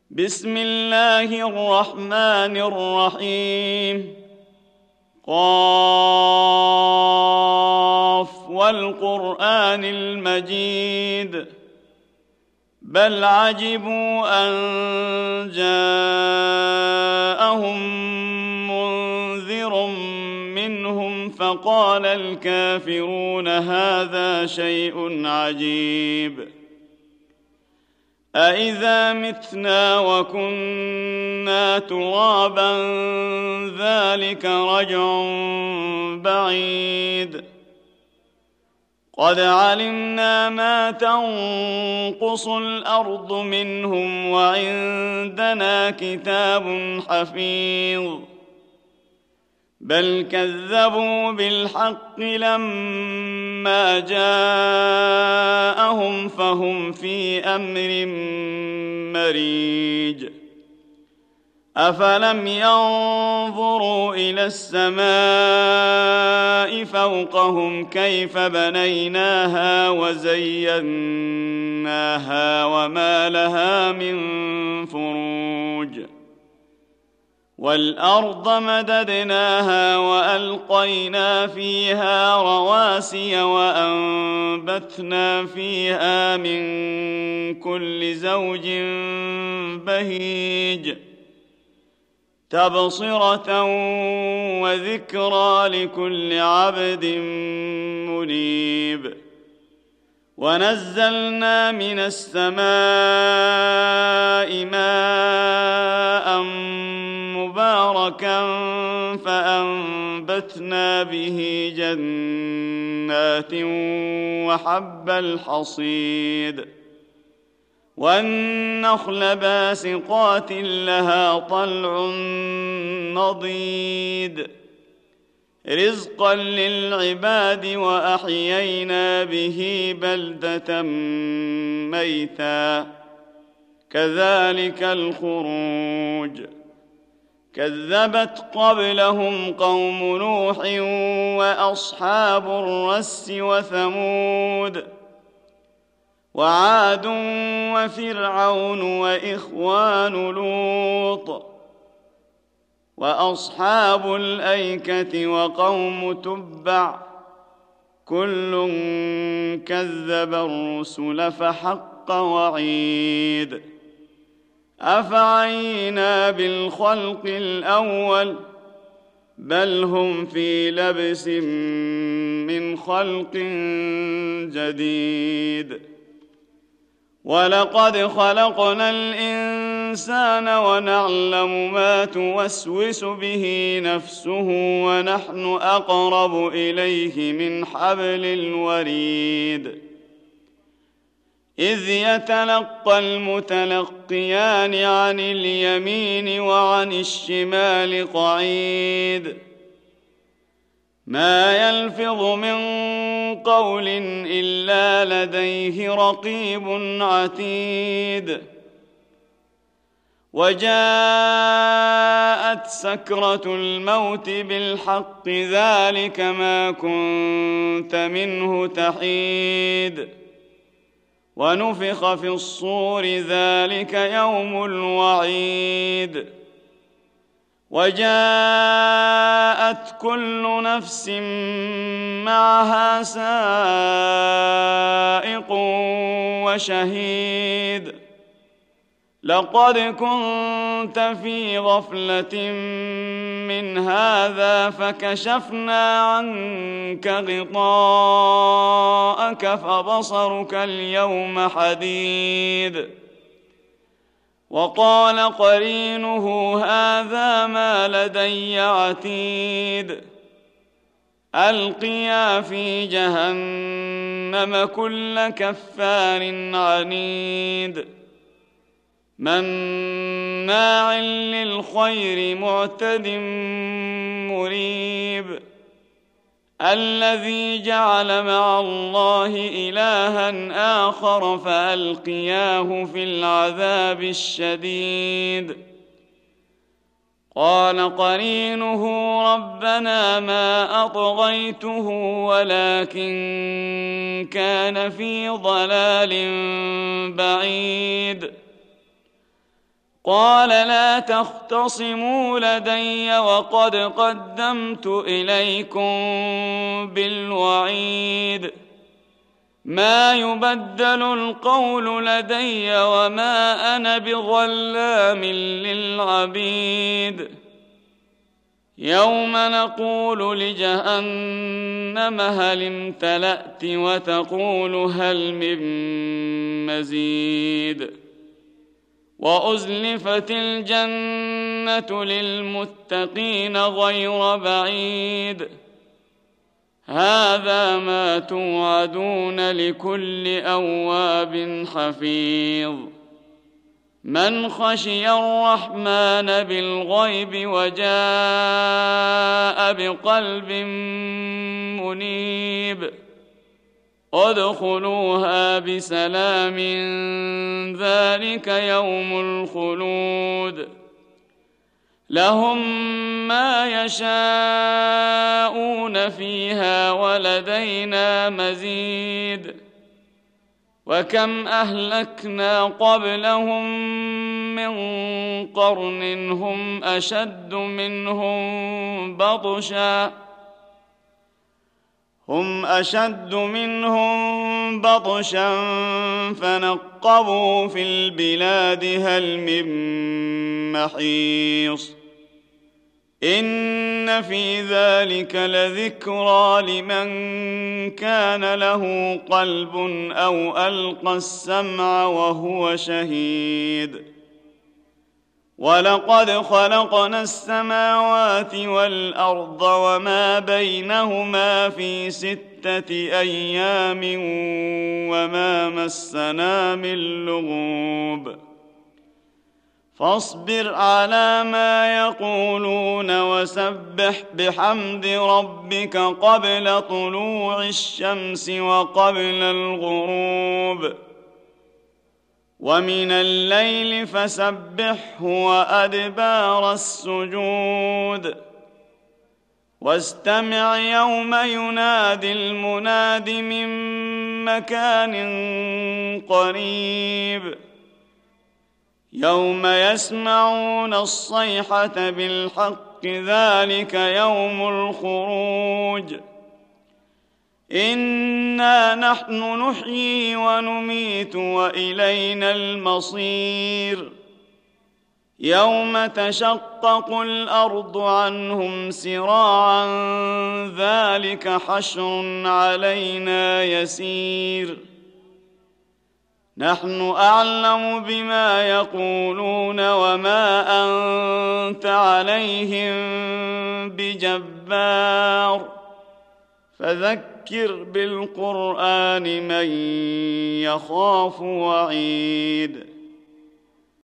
بسم الله الرحمن الرحيم. قاف والقرآن المجيد بل عجبوا أن جاءهم منذر منهم فقال الكافرون هذا شيء عجيب أإذا متنا وكنا ترابا ذلك رجع بعيد قد علمنا ما تنقص الأرض منهم وعندنا كتاب حفيظ بل كذبوا بالحق لما جاءهم فهم في أمر مريج أفلم ينظروا إلى السماء فوقهم كيف بنيناها وزيناها وما لها من فروج والأرض مددناها وألقينا فيها رواسي وأنبتنا فيها من كل زوج بهيج تبصرة وذكرى لكل عبد منيب ونزلنا من السماء ماء مباركا فأنبتنا به جنات وحب الحصيد والنخل باسقات لها طلع نضيد رزقا للعباد وأحيينا به بلدة ميتا كذلك الخروج كذبت قبلهم قوم نوح وأصحاب الرس وثمود وعاد وفرعون وإخوان لوط وأصحاب الأيكة وقوم تبع كل كذب الرسل فحق وعيد أفعينا بالخلق الأول بل هم في لبس من خلق جديد ولقد خلقنا الإنسان ونعلم ما توسوس به نفسه ونحن أقرب إليه من حبل الوريد إذ يتلقى المتلقيان عن اليمين وعن الشمال قعيد ما يلفظ من قول إلا لديه رقيب عتيد وجاءت سكرة الموت بالحق ذلك ما كنت منه تحيد ونفخ في الصور ذلك يوم الوعيد وجاءت كل نفس معها سائق وشهيد لقد كنت في غفلة من هذا فكشفنا عنك غطاءك فبصرك اليوم حديد وقال قرينه هذا ما لدي عتيد ألقيا في جهنم كل كفار عنيد مناع للخير معتد مريب الذي جعل مع الله إلها آخر فألقياه في العذاب الشديد قال قرينه ربنا ما أطغيته ولكن كان في ضلال بعيد قال لا تختصموا لدي وقد قدمت إليكم بالوعيد ما يبدل القول لدي وما أنا بظلام للعبيد يوم نقول لجهنم هل امتلأت وتقول هل من مزيد وأزلفت الجنة للمتقين غير بعيد هذا ما توعدون لكل أواب حفيظ من خشي الرحمن بالغيب وجاء بقلب منيب ادخلوها بسلام ذلك يوم الخلود لهم ما يشاءون فيها ولدينا مزيد وكم أهلكنا قبلهم من قرن هم أشد منهم بطشا فنقبوا في البلاد هل من محيص إن في ذلك لذكرى لمن كان له قلب أو ألقى السمع وهو شهيد ولقد خلقنا السماوات والأرض وما بينهما في 6 أيام وما مسنا من لغوب فاصبر على ما يقولون وسبح بحمد ربك قبل طلوع الشمس وقبل الغروب ومن الليل فسبحه وأدبار السجود واستمع يوم ينادي المناد من مكان قريب يوم يسمعون الصيحة بالحق ذلك يوم الخروج إنا نحن نحيي ونميت وإلينا المصير يوم تشقق الأرض عنهم سراعا ذلك حشر علينا يسير نحن أعلم بما يقولون وما أنت عليهم بجبار فذكر بالقرآن من يخاف وعيد